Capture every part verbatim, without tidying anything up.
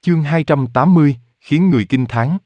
Chương hai trăm tám mươi, khiến người kinh thán.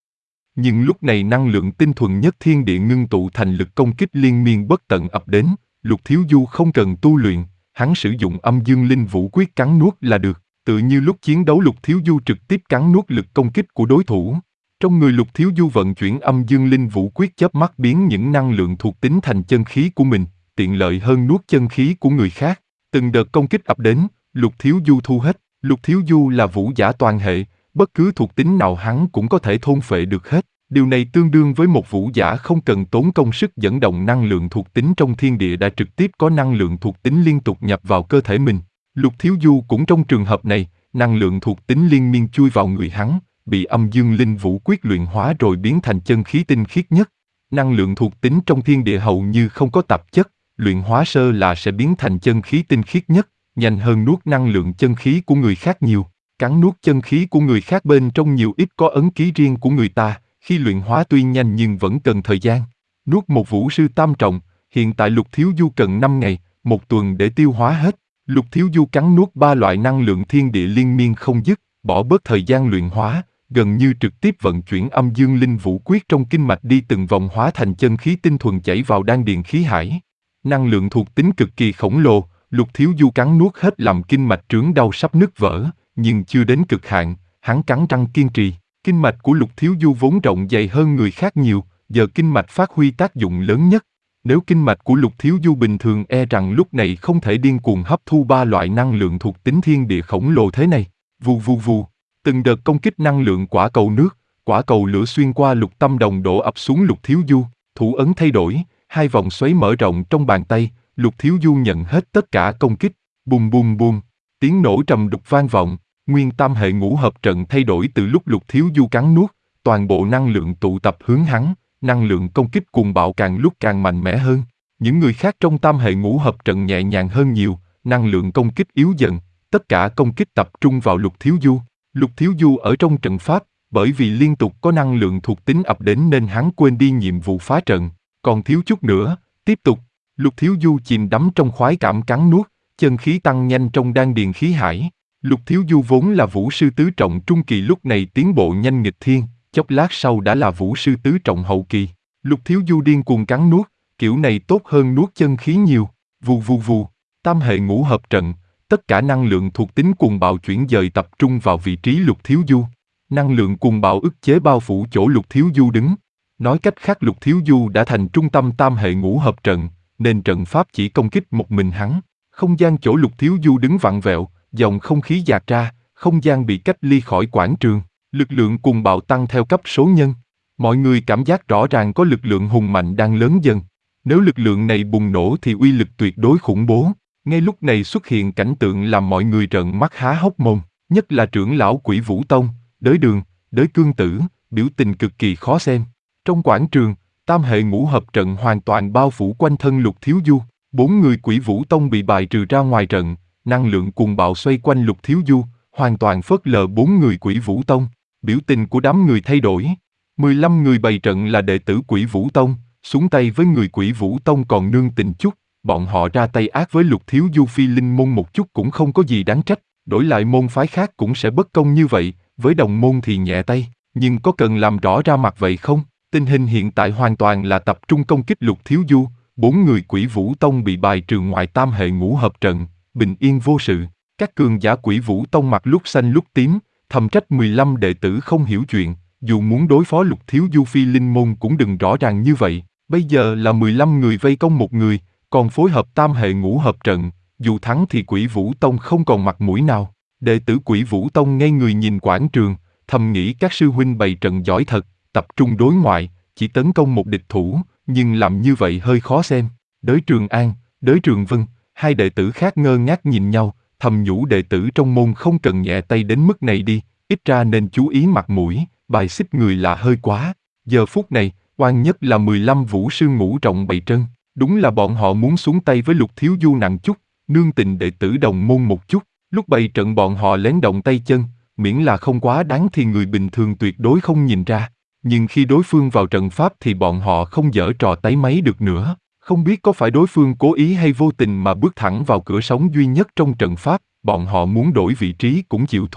Nhưng lúc này năng lượng tinh thuần nhất thiên địa ngưng tụ thành lực công kích liên miên bất tận ập đến, Lục Thiếu Du không cần tu luyện, hắn sử dụng âm dương linh vũ quyết cắn nuốt là được, tự như lúc chiến đấu Lục Thiếu Du trực tiếp cắn nuốt lực công kích của đối thủ. Trong người Lục Thiếu Du vận chuyển âm dương linh vũ quyết chớp mắt biến những năng lượng thuộc tính thành chân khí của mình, tiện lợi hơn nuốt chân khí của người khác. Từng đợt công kích ập đến, Lục Thiếu Du thu hết. Lục Thiếu Du là vũ giả toàn hệ, bất cứ thuộc tính nào hắn cũng có thể thôn phệ được hết. Điều này tương đương với một vũ giả không cần tốn công sức dẫn động năng lượng thuộc tính trong thiên địa đã trực tiếp có năng lượng thuộc tính liên tục nhập vào cơ thể mình. Lục Thiếu Du cũng trong trường hợp này, năng lượng thuộc tính liên miên chui vào người hắn, bị âm dương linh vũ quyết luyện hóa rồi biến thành chân khí tinh khiết nhất. Năng lượng thuộc tính trong thiên địa hầu như không có tạp chất, luyện hóa sơ là sẽ biến thành chân khí tinh khiết nhất, nhanh hơn nuốt năng lượng chân khí của người khác nhiều. Cắn nuốt chân khí của người khác bên trong nhiều ít có ấn ký riêng của người ta, khi luyện hóa tuy nhanh nhưng vẫn cần thời gian. Nuốt một vũ sư tam trọng, hiện tại Lục Thiếu Du cần năm ngày, một tuần để tiêu hóa hết. Lục Thiếu Du cắn nuốt ba loại năng lượng thiên địa liên miên không dứt, bỏ bớt thời gian luyện hóa, gần như trực tiếp vận chuyển âm dương linh vũ quyết trong kinh mạch đi từng vòng hóa thành chân khí tinh thuần chảy vào đan điền khí hải. Năng lượng thuộc tính cực kỳ khổng lồ, Lục Thiếu Du cắn nuốt hết làm kinh mạch trướng đau sắp nứt vỡ, nhưng chưa đến cực hạn, hắn cắn răng kiên trì. Kinh mạch của Lục Thiếu Du vốn rộng dày hơn người khác nhiều, giờ kinh mạch phát huy tác dụng lớn nhất. Nếu kinh mạch của Lục Thiếu Du bình thường e rằng lúc này không thể điên cuồng hấp thu ba loại năng lượng thuộc tính thiên địa khổng lồ thế này. Vù vù vù, từng đợt công kích năng lượng quả cầu nước, quả cầu lửa xuyên qua Lục Tâm Đồng đổ ập xuống Lục Thiếu Du, thủ ấn thay đổi, hai vòng xoáy mở rộng trong bàn tay, Lục Thiếu Du nhận hết tất cả công kích. Bùm bùm bùm, tiếng nổ trầm đục vang vọng. Nguyên tam hệ ngũ hợp trận thay đổi từ lúc Lục Thiếu Du cắn nuốt, toàn bộ năng lượng tụ tập hướng hắn, năng lượng công kích cuồng bạo càng lúc càng mạnh mẽ hơn. Những người khác trong tam hệ ngũ hợp trận nhẹ nhàng hơn nhiều, năng lượng công kích yếu dần, tất cả công kích tập trung vào Lục Thiếu Du. Lục Thiếu Du ở trong trận pháp, bởi vì liên tục có năng lượng thuộc tính ập đến nên hắn quên đi nhiệm vụ phá trận, còn thiếu chút nữa, tiếp tục. Lục Thiếu Du chìm đắm trong khoái cảm cắn nuốt, chân khí tăng nhanh trong đan điền khí hải. Lục Thiếu Du vốn là vũ sư tứ trọng trung kỳ lúc này tiến bộ nhanh nghịch thiên, chốc lát sau đã là vũ sư tứ trọng hậu kỳ. Lục Thiếu Du điên cuồng cắn nuốt, kiểu này tốt hơn nuốt chân khí nhiều. Vù vù vù, tam hệ ngũ hợp trận, tất cả năng lượng thuộc tính cuồng bạo chuyển dời tập trung vào vị trí Lục Thiếu Du. Năng lượng cuồng bạo ức chế bao phủ chỗ Lục Thiếu Du đứng. Nói cách khác Lục Thiếu Du đã thành trung tâm tam hệ ngũ hợp trận, nên trận pháp chỉ công kích một mình hắn. Không gian chỗ Lục Thiếu Du đứng vặn vẹo, dòng không khí dạt ra, không gian bị cách ly khỏi quảng trường, lực lượng cuồng bạo tăng theo cấp số nhân. Mọi người cảm giác rõ ràng có lực lượng hùng mạnh đang lớn dần. Nếu lực lượng này bùng nổ thì uy lực tuyệt đối khủng bố. Ngay lúc này xuất hiện cảnh tượng làm mọi người trợn mắt há hốc mồm, nhất là trưởng lão Quỷ Vũ Tông, Đới Đường, Đới Cương Tử, biểu tình cực kỳ khó xem. Trong quảng trường, tam hệ ngũ hợp trận hoàn toàn bao phủ quanh thân Lục Thiếu Du, bốn người Quỷ Vũ Tông bị bài trừ ra ngoài trận. Năng lượng cuồng bạo xoay quanh Lục Thiếu Du, hoàn toàn phớt lờ bốn người Quỷ Vũ Tông. Biểu tình của đám người thay đổi. mười lăm người bày trận là đệ tử Quỷ Vũ Tông, xuống tay với người Quỷ Vũ Tông còn nương tình chút. Bọn họ ra tay ác với Lục Thiếu Du Phi Linh môn một chút cũng không có gì đáng trách. Đổi lại môn phái khác cũng sẽ bất công như vậy, với đồng môn thì nhẹ tay. Nhưng có cần làm rõ ra mặt vậy không? Tình hình hiện tại hoàn toàn là tập trung công kích Lục Thiếu Du. Bốn người Quỷ Vũ Tông bị bài trừ ngoại tam hệ ngũ hợp trận, bình yên vô sự. Các cường giả Quỷ Vũ Tông mặt lúc xanh lúc tím, thầm trách mười lăm đệ tử không hiểu chuyện, dù muốn đối phó Lục Thiếu Du Phi Linh môn cũng đừng rõ ràng như vậy. Bây giờ là mười lăm người vây công một người, còn phối hợp tam hệ ngũ hợp trận, dù thắng thì Quỷ Vũ Tông không còn mặt mũi nào. Đệ tử Quỷ Vũ Tông ngây người nhìn quảng trường, thầm nghĩ các sư huynh bày trận giỏi thật, tập trung đối ngoại, chỉ tấn công một địch thủ, nhưng làm như vậy hơi khó xem. Đới Trường An, Đới Trường Vân, hai đệ tử khác ngơ ngác nhìn nhau, thầm nhủ đệ tử trong môn không cần nhẹ tay đến mức này đi, ít ra nên chú ý mặt mũi, bài xích người là hơi quá. Giờ phút này, oan nhất là mười lăm vũ sư ngũ trọng bày trận, đúng là bọn họ muốn xuống tay với Lục Thiếu Du nặng chút, nương tình đệ tử đồng môn một chút. Lúc bày trận bọn họ lén động tay chân, miễn là không quá đáng thì người bình thường tuyệt đối không nhìn ra. Nhưng khi đối phương vào trận pháp thì bọn họ không giở trò tái máy được nữa. Không biết có phải đối phương cố ý hay vô tình mà bước thẳng vào cửa sống duy nhất trong trận pháp, bọn họ muốn đổi vị trí cũng chịu thua.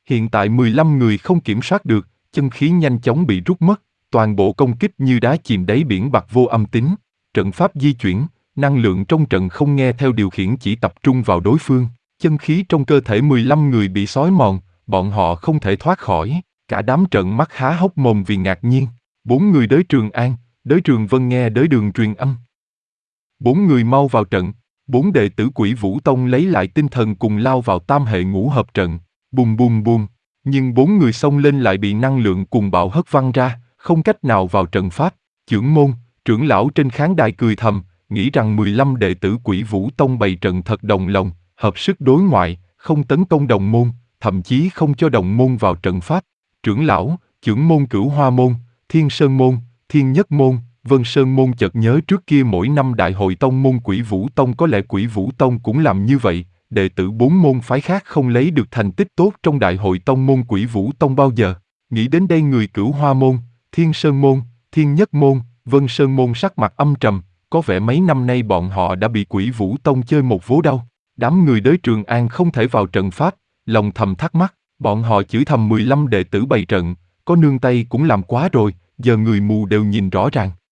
Hiện tại mười lăm người không kiểm soát được, chân khí nhanh chóng bị rút mất, toàn bộ công kích như đá chìm đáy biển bạc vô âm tín. Trận pháp di chuyển, năng lượng trong trận không nghe theo điều khiển chỉ tập trung vào đối phương. Chân khí trong cơ thể mười lăm người bị xói mòn, bọn họ không thể thoát khỏi. Cả đám trợn mắt há hốc mồm vì ngạc nhiên. Bốn người đới Trường An, đới Trường Vân nghe đới Đường truyền âm. Bốn người mau vào trận. Bốn đệ tử Quỷ Vũ Tông lấy lại tinh thần cùng lao vào tam hệ ngũ hợp trận. Bùm bùm bùm. Nhưng bốn người xông lên lại bị năng lượng cuồng bạo hất văng ra, không cách nào vào trận pháp. Chưởng môn, trưởng lão trên khán đài cười thầm, nghĩ rằng mười lăm đệ tử Quỷ Vũ Tông bày trận thật đồng lòng, hợp sức đối ngoại, không tấn công đồng môn, thậm chí không cho đồng môn vào trận pháp. Trưởng lão, chưởng môn Cửu Hoa môn, Thiên Sơn môn, Thiên Nhất môn, Vân Sơn môn chợt nhớ trước kia mỗi năm đại hội tông môn Quỷ Vũ Tông có lẽ Quỷ Vũ Tông cũng làm như vậy, đệ tử bốn môn phái khác không lấy được thành tích tốt trong đại hội tông môn Quỷ Vũ Tông bao giờ. Nghĩ đến đây người Cửu Hoa môn, Thiên Sơn môn, Thiên Nhất môn, Vân Sơn môn sắc mặt âm trầm, có vẻ mấy năm nay bọn họ đã bị Quỷ Vũ Tông chơi một vố đau. Đám người đới Trường An không thể vào trận pháp, lòng thầm thắc mắc, bọn họ chửi thầm mười lăm đệ tử bày trận, có nương tay cũng làm quá rồi, giờ người mù đều nhìn rõ ràng.